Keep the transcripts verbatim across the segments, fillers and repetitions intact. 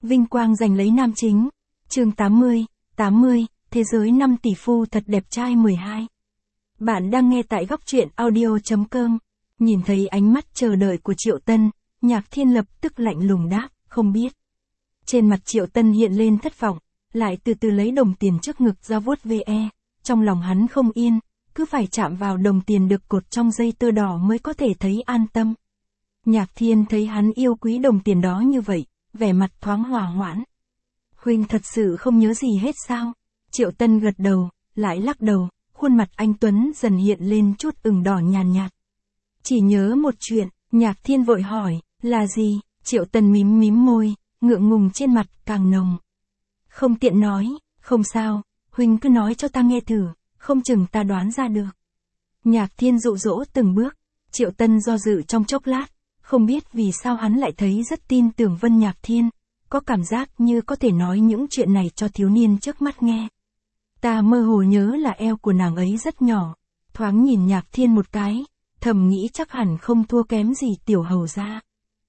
Vinh quang giành lấy nam chính. Chương tám mươi, tám mươi, thế giới năm tỷ phu thật đẹp trai mười hai. Bạn đang nghe tại góc truyện audio chấm com. Nhìn thấy ánh mắt chờ đợi của Triệu Tân, Nhạc Thiên lập tức lạnh lùng đáp, không biết. Trên mặt Triệu Tân hiện lên thất vọng, lại từ từ lấy đồng tiền trước ngực ra vuốt ve, trong lòng hắn không yên, cứ phải chạm vào đồng tiền được cột trong dây tơ đỏ mới có thể thấy an tâm. Nhạc Thiên thấy hắn yêu quý đồng tiền đó như vậy, vẻ mặt thoáng hòa hoãn. Huynh thật sự không nhớ gì hết sao? Triệu Tân gật đầu, lại lắc đầu, khuôn mặt anh Tuấn dần hiện lên chút ửng đỏ nhàn nhạt, nhạt. Chỉ nhớ một chuyện, Nhạc Thiên vội hỏi, là gì? Triệu Tân mím mím môi, ngượng ngùng trên mặt càng nồng. Không tiện nói, không sao, Huynh cứ nói cho ta nghe thử, không chừng ta đoán ra được. Nhạc Thiên dụ dỗ từng bước, Triệu Tân do dự trong chốc lát, không biết vì sao hắn lại thấy rất tin tưởng Vân Nhạc Thiên, có cảm giác như có thể nói những chuyện này cho thiếu niên trước mắt nghe. Ta mơ hồ nhớ là eo của nàng ấy rất nhỏ, thoáng nhìn Nhạc Thiên một cái, thầm nghĩ chắc hẳn không thua kém gì tiểu hầu gia.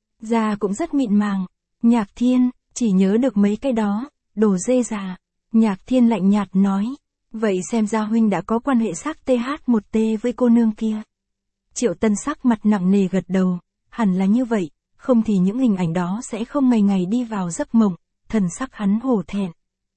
Da cũng rất mịn màng. Nhạc Thiên, chỉ nhớ được mấy cái đó, đồ dê già. Nhạc Thiên lạnh nhạt nói, vậy xem ra huynh đã có quan hệ xác tê hát một tê với cô nương kia. Triệu Tân sắc mặt nặng nề gật đầu, hẳn là như vậy, không thì những hình ảnh đó sẽ không ngày ngày đi vào giấc mộng, thần sắc hắn hổ thẹn.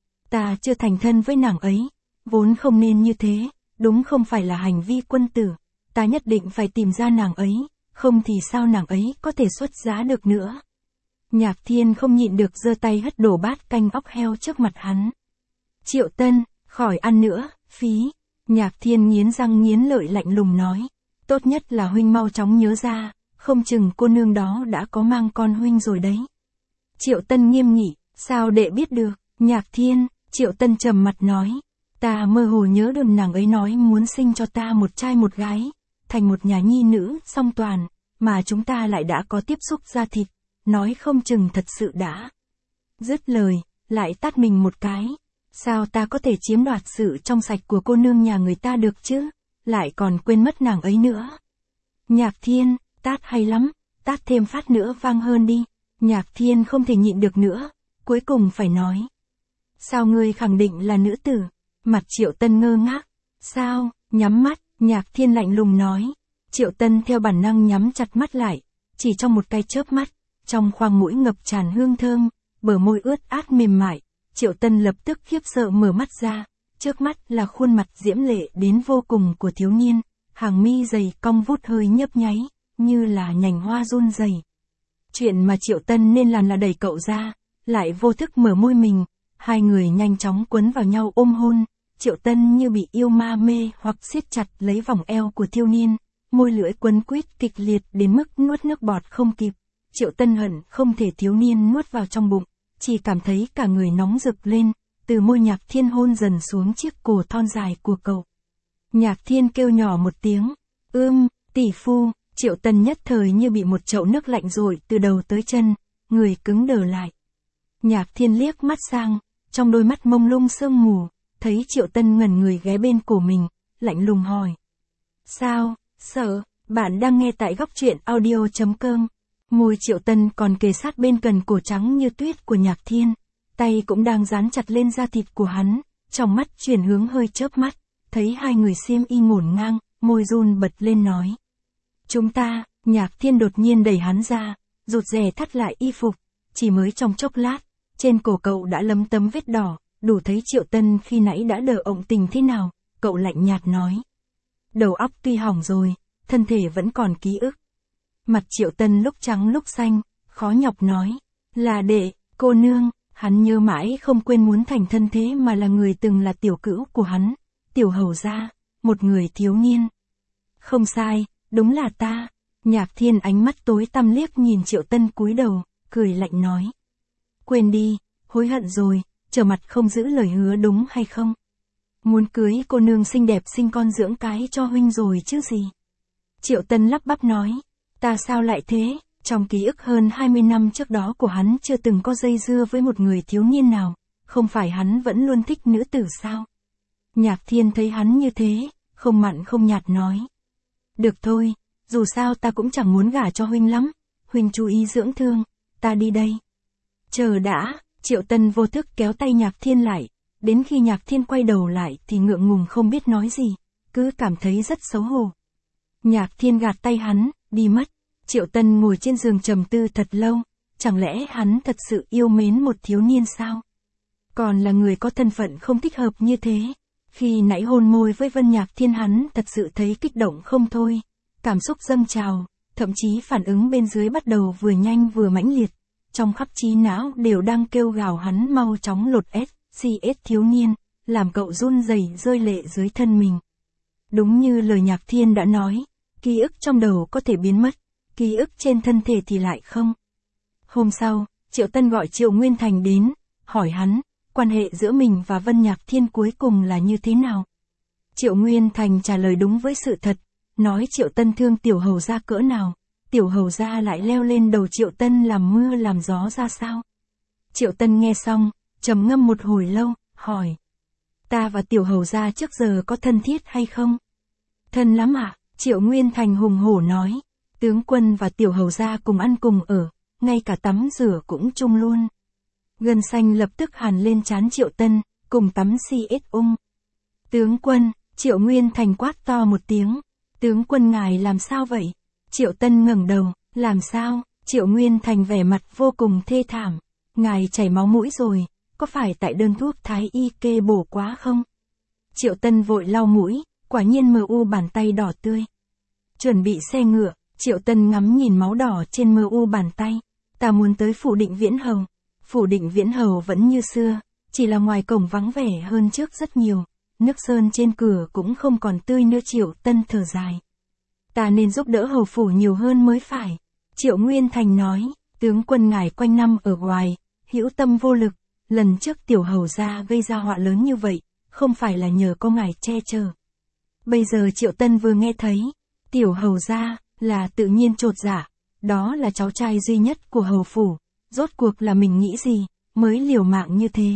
Ta chưa thành thân với nàng ấy, vốn không nên như thế, đúng không phải là hành vi quân tử, ta nhất định phải tìm ra nàng ấy, không thì sao nàng ấy có thể xuất giá được nữa. Nhạc Thiên không nhịn được giơ tay hất đổ bát canh óc heo trước mặt hắn. Triệu Tân, khỏi ăn nữa, phí. Nhạc Thiên nghiến răng nghiến lợi lạnh lùng nói, tốt nhất là huynh mau chóng nhớ ra, không chừng cô nương đó đã có mang con huynh rồi đấy. Triệu Tân nghiêm nghị, sao đệ biết được? Nhạc Thiên, Triệu Tân trầm mặt nói, ta mơ hồ nhớ được nàng ấy nói muốn sinh cho ta một trai một gái, thành một nhà nhi nữ song toàn, mà chúng ta lại đã có tiếp xúc da thịt, nói không chừng thật sự đã. Dứt lời, lại tát mình một cái, sao ta có thể chiếm đoạt sự trong sạch của cô nương nhà người ta được chứ, lại còn quên mất nàng ấy nữa. Nhạc Thiên, tát hay lắm, tát thêm phát nữa vang hơn đi. Nhạc Thiên không thể nhịn được nữa, cuối cùng phải nói. Sao ngươi khẳng định là nữ tử? Mặt Triệu Tân ngơ ngác. Sao? Nhắm mắt, Nhạc Thiên lạnh lùng nói. Triệu Tân theo bản năng nhắm chặt mắt lại, chỉ trong một cái chớp mắt, trong khoang mũi ngập tràn hương thơm, bờ môi ướt át mềm mại, Triệu Tân lập tức khiếp sợ mở mắt ra, trước mắt là khuôn mặt diễm lệ đến vô cùng của thiếu niên, hàng mi dày cong vút hơi nhấp nháy, như là nhành hoa run rẩy. Chuyện mà Triệu Tân nên làm là đẩy cậu ra, lại vô thức mở môi mình, hai người nhanh chóng quấn vào nhau ôm hôn, Triệu Tân như bị yêu ma mê hoặc siết chặt lấy vòng eo của thiếu niên, môi lưỡi quấn quýt kịch liệt đến mức nuốt nước bọt không kịp. Triệu Tân hận không thể thiếu niên nuốt vào trong bụng, chỉ cảm thấy cả người nóng rực lên, từ môi Nhạc Thiên hôn dần xuống chiếc cổ thon dài của cậu. Nhạc Thiên kêu nhỏ một tiếng, ưm, tỷ phu. Triệu Tân nhất thời như bị một chậu nước lạnh dội từ đầu tới chân, người cứng đờ lại. Nhạc Thiên liếc mắt sang, trong đôi mắt mông lung sương mù, thấy Triệu Tân ngẩn người ghé bên cổ mình, lạnh lùng hỏi. Sao, sợ, bạn đang nghe tại góc truyện audio chấm com. Môi Triệu Tân còn kề sát bên gần cổ trắng như tuyết của Nhạc Thiên, tay cũng đang dán chặt lên da thịt của hắn, trong mắt chuyển hướng hơi chớp mắt, thấy hai người xiêm y ngổn ngang, môi run bật lên nói. Chúng ta, Nhạc Thiên đột nhiên đẩy hắn ra, rụt rè thắt lại y phục, chỉ mới trong chốc lát, trên cổ cậu đã lấm tấm vết đỏ, đủ thấy Triệu Tân khi nãy đã đờ ộng tình thế nào, cậu lạnh nhạt nói. Đầu óc tuy hỏng rồi, thân thể vẫn còn ký ức. Mặt Triệu Tân lúc trắng lúc xanh, khó nhọc nói, là đệ, cô nương, hắn nhớ mãi không quên muốn thành thân thế mà là người từng là tiểu cữu của hắn, tiểu hầu gia, một người thiếu niên. Không sai. Đúng là ta. Nhạc Thiên ánh mắt tối tăm liếc nhìn Triệu Tân cúi đầu, cười lạnh nói. Quên đi, hối hận rồi, trở mặt không giữ lời hứa đúng hay không? Muốn cưới cô nương xinh đẹp sinh con dưỡng cái cho huynh rồi chứ gì? Triệu Tân lắp bắp nói, ta sao lại thế? Trong ký ức hơn hai mươi năm trước đó của hắn chưa từng có dây dưa với một người thiếu niên nào, không phải hắn vẫn luôn thích nữ tử sao? Nhạc Thiên thấy hắn như thế, không mặn không nhạt nói. Được thôi, dù sao ta cũng chẳng muốn gả cho huynh lắm, huynh chú ý dưỡng thương, ta đi đây. Chờ đã, Triệu Tân vô thức kéo tay Nhạc Thiên lại, đến khi Nhạc Thiên quay đầu lại thì ngượng ngùng không biết nói gì, cứ cảm thấy rất xấu hổ. Nhạc Thiên gạt tay hắn, đi mất. Triệu Tân ngồi trên giường trầm tư thật lâu, chẳng lẽ hắn thật sự yêu mến một thiếu niên sao? Còn là người có thân phận không thích hợp như thế. Khi nãy hôn môi với Vân Nhạc Thiên hắn thật sự thấy kích động không thôi, cảm xúc dâng trào, thậm chí phản ứng bên dưới bắt đầu vừa nhanh vừa mãnh liệt, trong khắp trí não đều đang kêu gào hắn mau chóng lột ét xê ét thiếu niên, làm cậu run rẩy rơi lệ dưới thân mình. Đúng như lời Nhạc Thiên đã nói, ký ức trong đầu có thể biến mất, ký ức trên thân thể thì lại không. Hôm sau, Triệu Tân gọi Triệu Nguyên Thành đến, hỏi hắn, quan hệ giữa mình và Vân Nhạc Thiên cuối cùng là như thế nào? Triệu Nguyên Thành trả lời đúng với sự thật, nói Triệu Tân thương Tiểu Hầu gia cỡ nào, Tiểu Hầu gia lại leo lên đầu Triệu Tân làm mưa làm gió ra sao? Triệu Tân nghe xong, trầm ngâm một hồi lâu, hỏi. Ta và Tiểu Hầu gia trước giờ có thân thiết hay không? Thân lắm ạ, à? Triệu Nguyên Thành hùng hổ nói. Tướng quân và Tiểu Hầu gia cùng ăn cùng ở, ngay cả tắm rửa cũng chung luôn. Gân xanh lập tức hằn lên trán Triệu Tân, cùng tắm xê ét ung. Tướng quân, Triệu Nguyên Thành quát to một tiếng. Tướng quân ngài làm sao vậy? Triệu Tân ngẩng đầu, làm sao? Triệu Nguyên Thành vẻ mặt vô cùng thê thảm. Ngài chảy máu mũi rồi, có phải tại đơn thuốc thái y kê bổ quá không? Triệu Tân vội lau mũi, quả nhiên mờ u bàn tay đỏ tươi. Chuẩn bị xe ngựa, Triệu Tân ngắm nhìn máu đỏ trên mờ u bàn tay. Ta muốn tới phủ Định Viễn Hầu. Phủ Định Viễn Hầu vẫn như xưa, chỉ là ngoài cổng vắng vẻ hơn trước rất nhiều. Nước sơn trên cửa cũng không còn tươi nữa. Triệu Tân thở dài. Ta nên giúp đỡ hầu phủ nhiều hơn mới phải. Triệu Nguyên Thành nói, tướng quân ngài quanh năm ở ngoài, hữu tâm vô lực, lần trước Tiểu Hầu gia gây ra họa lớn như vậy, không phải là nhờ có ngài che chở. Bây giờ Triệu Tân vừa nghe thấy, Tiểu Hầu gia là tự nhiên chột dạ, đó là cháu trai duy nhất của hầu phủ, rốt cuộc là mình nghĩ gì, mới liều mạng như thế.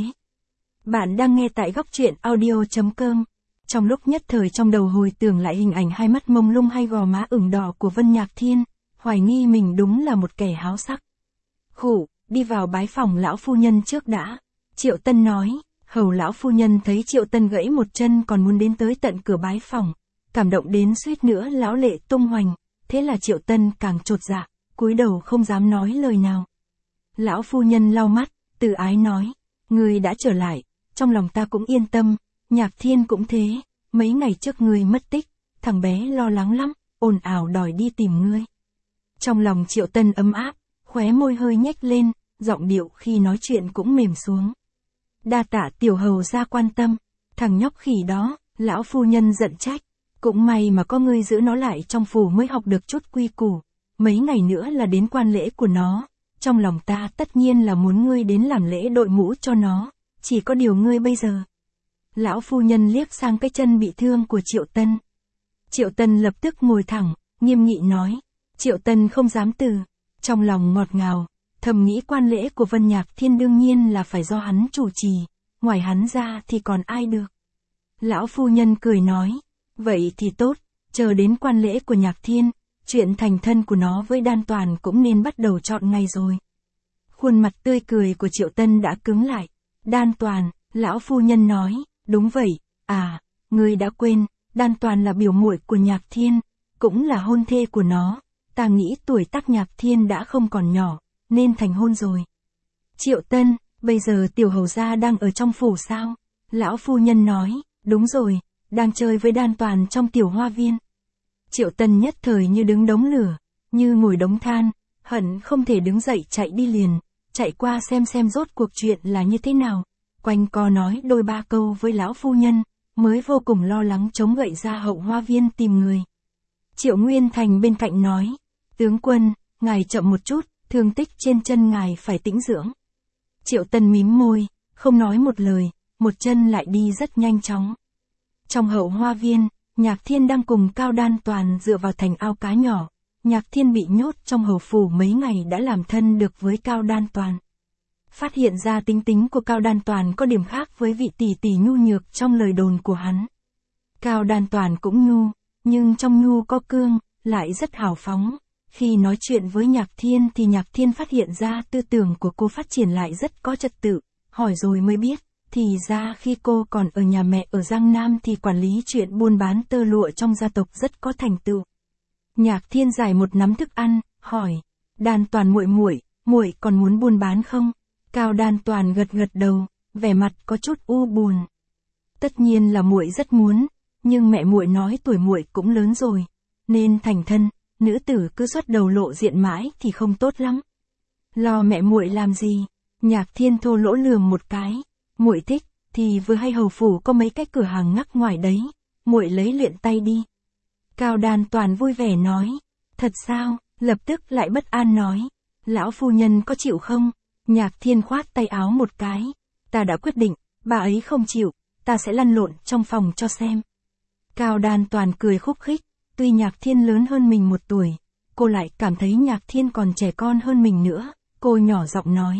Bạn đang nghe tại góc truyện audio chấm com. Trong lúc nhất thời trong đầu hồi tưởng lại hình ảnh hai mắt mông lung hay gò má ửng đỏ của Vân Nhạc Thiên, hoài nghi mình đúng là một kẻ háo sắc. Khụ, đi vào bái phòng lão phu nhân trước đã. Triệu Tân nói, hầu lão phu nhân thấy Triệu Tân gãy một chân còn muốn đến tới tận cửa bái phòng, cảm động đến suýt nữa lão lệ tung hoành, thế là Triệu Tân càng chột dạ, cúi đầu không dám nói lời nào. Lão phu nhân lau mắt, từ ái nói, ngươi đã trở lại, trong lòng ta cũng yên tâm, Nhạc Thiên cũng thế, mấy ngày trước ngươi mất tích, thằng bé lo lắng lắm, ồn ào đòi đi tìm ngươi. Trong lòng Triệu Tân ấm áp, khóe môi hơi nhếch lên, giọng điệu khi nói chuyện cũng mềm xuống. Đa tạ Tiểu Hầu gia quan tâm, thằng nhóc khỉ đó, lão phu nhân giận trách, cũng may mà có ngươi giữ nó lại trong phủ mới học được chút quy củ, mấy ngày nữa là đến quan lễ của nó, trong lòng ta tất nhiên là muốn ngươi đến làm lễ đội mũ cho nó, chỉ có điều ngươi bây giờ. Lão phu nhân liếc sang cái chân bị thương của Triệu Tân. Triệu Tân lập tức ngồi thẳng, nghiêm nghị nói. Triệu Tân không dám từ, trong lòng ngọt ngào, thầm nghĩ quan lễ của Vân Nhạc Thiên đương nhiên là phải do hắn chủ trì, ngoài hắn ra thì còn ai được. Lão phu nhân cười nói, vậy thì tốt, chờ đến quan lễ của Nhạc Thiên, chuyện thành thân của nó với Đan Toàn cũng nên bắt đầu chọn ngày rồi. Khuôn mặt tươi cười của Triệu Tân đã cứng lại. Đan Toàn, lão phu nhân nói, đúng vậy, à, ngươi đã quên, Đan Toàn là biểu muội của Nhạc Thiên, cũng là hôn thê của nó, ta nghĩ tuổi tác Nhạc Thiên đã không còn nhỏ, nên thành hôn rồi. Triệu Tân, bây giờ Tiểu Hầu gia đang ở trong phủ sao? Lão phu nhân nói, đúng rồi, đang chơi với Đan Toàn trong tiểu hoa viên. Triệu Tân nhất thời như đứng đống lửa, như ngồi đống than, hận không thể đứng dậy chạy đi liền, chạy qua xem xem rốt cuộc chuyện là như thế nào. Quanh co nói đôi ba câu với lão phu nhân, mới vô cùng lo lắng chống gậy ra hậu hoa viên tìm người. Triệu Nguyên Thành bên cạnh nói, tướng quân, ngài chậm một chút, thương tích trên chân ngài phải tĩnh dưỡng. Triệu Tân mím môi, không nói một lời, một chân lại đi rất nhanh chóng. Trong hậu hoa viên, Nhạc Thiên đang cùng Cao Đan Toàn dựa vào thành ao cá nhỏ. Nhạc Thiên bị nhốt trong hầu phủ mấy ngày đã làm thân được với Cao Đan Toàn. Phát hiện ra tính tính của Cao Đan Toàn có điểm khác với vị tỷ tỷ nhu nhược trong lời đồn của hắn. Cao Đan Toàn cũng nhu, nhưng trong nhu có cương, lại rất hào phóng, Khi nói chuyện với Nhạc Thiên thì Nhạc Thiên phát hiện ra tư tưởng của cô phát triển lại rất có trật tự, hỏi rồi mới biết, thì ra khi cô còn ở nhà mẹ ở Giang Nam thì quản lý chuyện buôn bán tơ lụa trong gia tộc rất có thành tựu. Nhạc Thiên giải một nắm thức ăn, hỏi, Đan Toàn muội muội, muội còn muốn buôn bán không? Cao Đan Toàn gật gật đầu, vẻ mặt có chút u buồn. Tất nhiên là muội rất muốn, nhưng mẹ muội nói tuổi muội cũng lớn rồi, nên thành thân, nữ tử cứ xuất đầu lộ diện mãi thì không tốt lắm. Lo mẹ muội làm gì? Nhạc Thiên thô lỗ lườm một cái, muội thích thì vừa hay hầu phủ có mấy cái cửa hàng ngắc ngoài đấy, muội lấy luyện tay đi. Cao Đan Toàn vui vẻ nói, thật sao? Lập tức lại bất an nói, lão phu nhân có chịu không? Nhạc Thiên khoát tay áo một cái, ta đã quyết định, bà ấy không chịu, ta sẽ lăn lộn trong phòng cho xem. Cao Đan Toàn cười khúc khích, tuy Nhạc Thiên lớn hơn mình một tuổi, cô lại cảm thấy Nhạc Thiên còn trẻ con hơn mình nữa, cô nhỏ giọng nói.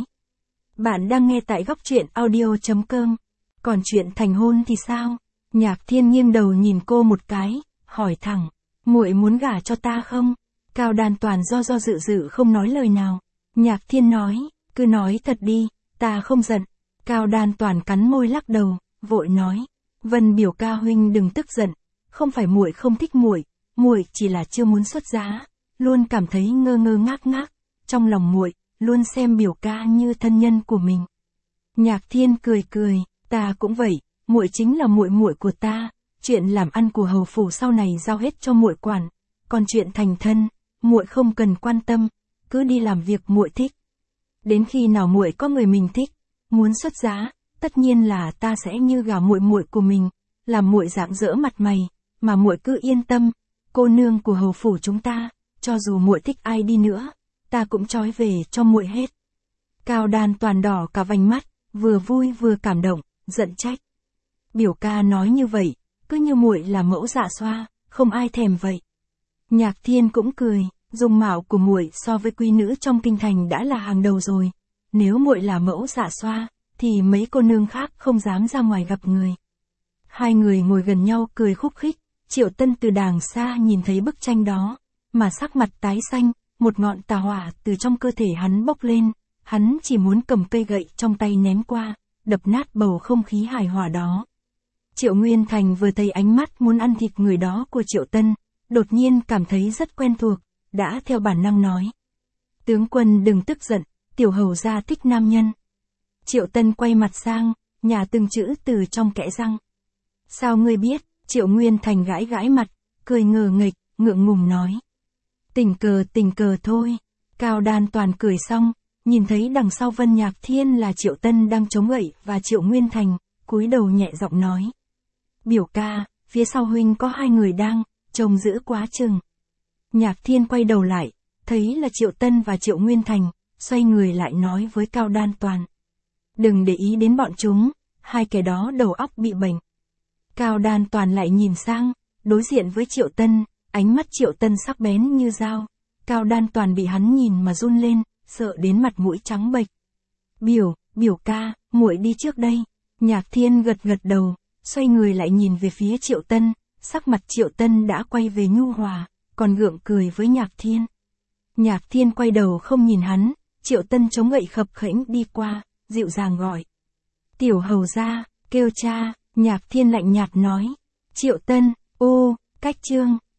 Bạn đang nghe tại góc truyện audio chấm com, còn chuyện thành hôn thì sao? Nhạc Thiên nghiêng đầu nhìn cô một cái, hỏi thẳng, muội muốn gả cho ta không? Cao Đan Toàn do do dự dự không nói lời nào. Nhạc Thiên nói, cứ nói thật đi, ta không giận. Cao Đan Toàn cắn môi lắc đầu, vội nói, Vân biểu ca huynh đừng tức giận, không phải muội không thích muội, muội chỉ là chưa muốn xuất giá, luôn cảm thấy ngơ ngơ ngác ngác, trong lòng muội luôn xem biểu ca như thân nhân của mình. Nhạc Thiên cười cười, ta cũng vậy, muội chính là muội muội của ta, chuyện làm ăn của hầu phủ sau này giao hết cho muội quản, còn chuyện thành thân, muội không cần quan tâm, cứ đi làm việc muội thích. Đến khi nào muội có người mình thích, muốn xuất giá, tất nhiên là ta sẽ như gả muội muội của mình, làm muội rạng rỡ mặt mày, mà muội cứ yên tâm, cô nương của hầu phủ chúng ta, cho dù muội thích ai đi nữa, ta cũng trói về cho muội hết. Cao Đan Toàn đỏ cả vành mắt, vừa vui vừa cảm động, giận trách. Biểu ca nói như vậy, cứ như muội là mẫu dạ xoa, không ai thèm vậy. Nhạc Thiên cũng cười, dung mạo của muội so với quý nữ trong kinh thành đã là hàng đầu rồi, nếu muội là mẫu dạ xoa, thì mấy cô nương khác không dám ra ngoài gặp người. Hai người ngồi gần nhau cười khúc khích, Triệu Tân từ đàng xa nhìn thấy bức tranh đó, mà sắc mặt tái xanh, một ngọn tà hỏa từ trong cơ thể hắn bốc lên, hắn chỉ muốn cầm cây gậy trong tay ném qua, đập nát bầu không khí hài hòa đó. Triệu Nguyên Thành vừa thấy ánh mắt muốn ăn thịt người đó của Triệu Tân, đột nhiên cảm thấy rất quen thuộc, đã theo bản năng nói. Tướng quân đừng tức giận, tiểu hầu gia thích nam nhân. Triệu Tân quay mặt sang, nhả từng chữ từ trong kẽ răng. Sao ngươi biết? Triệu Nguyên Thành gãi gãi mặt, cười ngờ nghịch, ngượng ngùng nói. Tình cờ tình cờ thôi. Cao Đan Toàn cười xong, nhìn thấy đằng sau Vân Nhạc Thiên là Triệu Tân đang chống gậy và Triệu Nguyên Thành, cúi đầu nhẹ giọng nói. Biểu ca, phía sau huynh có hai người đang, trông giữ quá chừng. Nhạc Thiên quay đầu lại, thấy là Triệu Tân và Triệu Nguyên Thành, xoay người lại nói với Cao Đan Toàn. Đừng để ý đến bọn chúng, hai kẻ đó đầu óc bị bệnh. Cao Đan Toàn lại nhìn sang, đối diện với Triệu Tân, ánh mắt Triệu Tân sắc bén như dao. Cao Đan Toàn bị hắn nhìn mà run lên, sợ đến mặt mũi trắng bệch. Biểu, biểu ca, muội đi trước đây. Nhạc Thiên gật gật đầu, xoay người lại nhìn về phía Triệu Tân, sắc mặt Triệu Tân đã quay về nhu hòa, còn gượng cười với Nhạc Thiên. Nhạc Thiên quay đầu không nhìn hắn, Triệu Tân chống gậy khập khẽnh đi qua, dịu dàng gọi. Tiểu hầu gia, kêu cha. Nhạc Thiên lạnh nhạt nói. Triệu Tân, ô, cách chương.